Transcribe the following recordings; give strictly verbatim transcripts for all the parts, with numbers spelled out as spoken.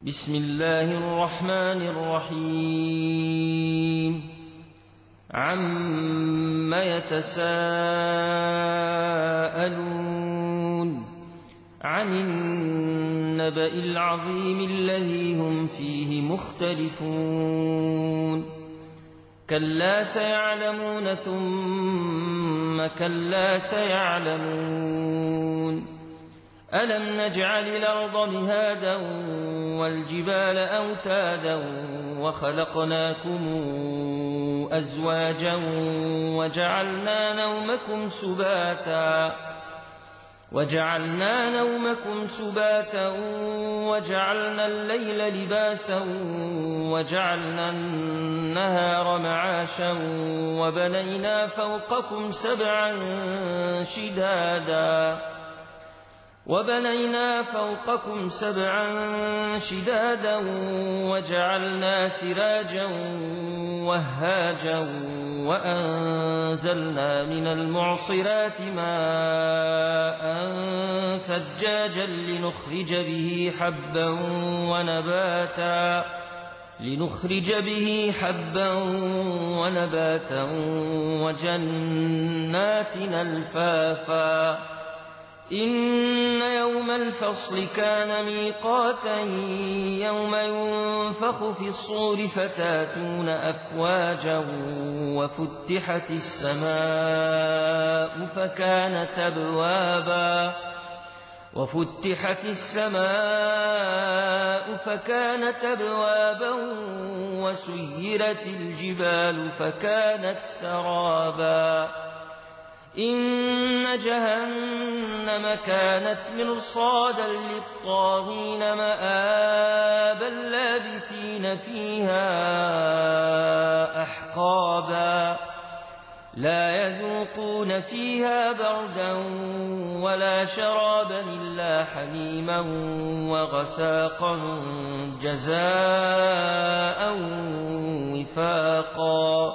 بسم الله الرحمن الرحيم عم يتساءلون عن النبأ العظيم الذي هم فيه مختلفون كلا سيعلمون ثم كلا سيعلمون ألم نجعل الأرض مهادا والجبال أوتادا وخلقناكم أزواجا وجعلنا نومكم سباتا وجعلنا نومكم سباتا وجعلنا الليل لباسا وجعلنا النهار معاشا وبنينا فوقكم سبعا شدادا وبنينا فوقكم سبعا شدادا وجعلنا سراجا وهاجا وأنزلنا من المعصرات ماء ثجاجا لنخرج به حبا ونباتا لنخرج به حبا ونباتا وجنات ألفافا إن يوم الفصل كان ميقاتا يوم ينفخ في الصور فتاتون أفواجا وفتحت السماء فكانت أبوابا وفتحت السماء فكانت أبوابا وسيرت الجبال فكانت سرابا إن جهنم كانت مرصادا للطاغين مآبا لابثين فيها أحقابا لا يذوقون فيها بردا ولا شرابا إلا حميما وغساقا جزاء وفاقا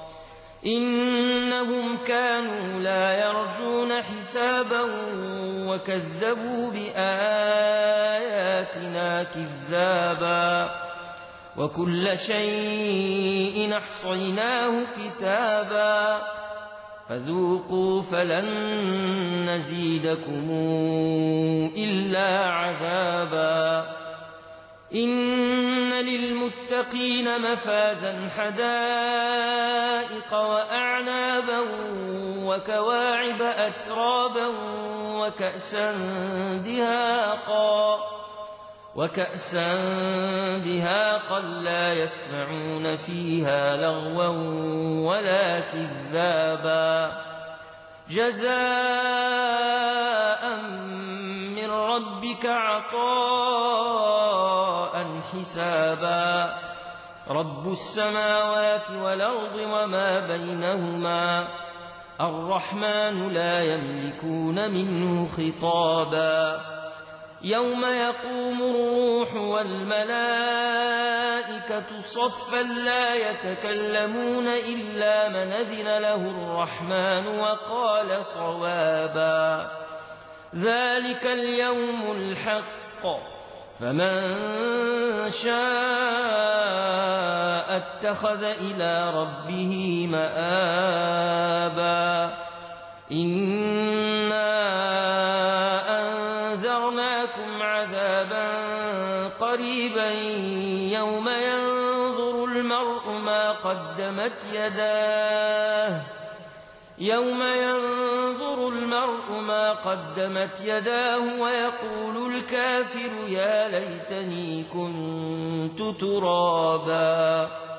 إنهم كانوا لا يرجون حسابا وكذبوا بآياتنا كذابا وكل شيء أحصيناه كتابا فذوقوا فلن نزيدكم إلا عذابا إن للمتقين مفازا حدائق وأعنابا وكواعب أترابا وكأسا دهاقا وكأسا دهاقا لا يسمعون فيها لغوا ولا كذابا جزاء من ربك عطاء حسابا رب السماوات والأرض وما بينهما الرحمن لا يملكون منه خطابا يوم يقوم الروح والملائكة صفا لا يتكلمون إلا من أذن له الرحمن وقال صوابا ذلك اليوم الحق فمن شاء اتخذ إلى ربه مآبا إنا أنذرناكم عذابا قريبا يوم ينظر المرء ما قدمت يداه يوم ينظر المرء ما قدمت يداه ويقول الكافر يا ليتني كنت ترابا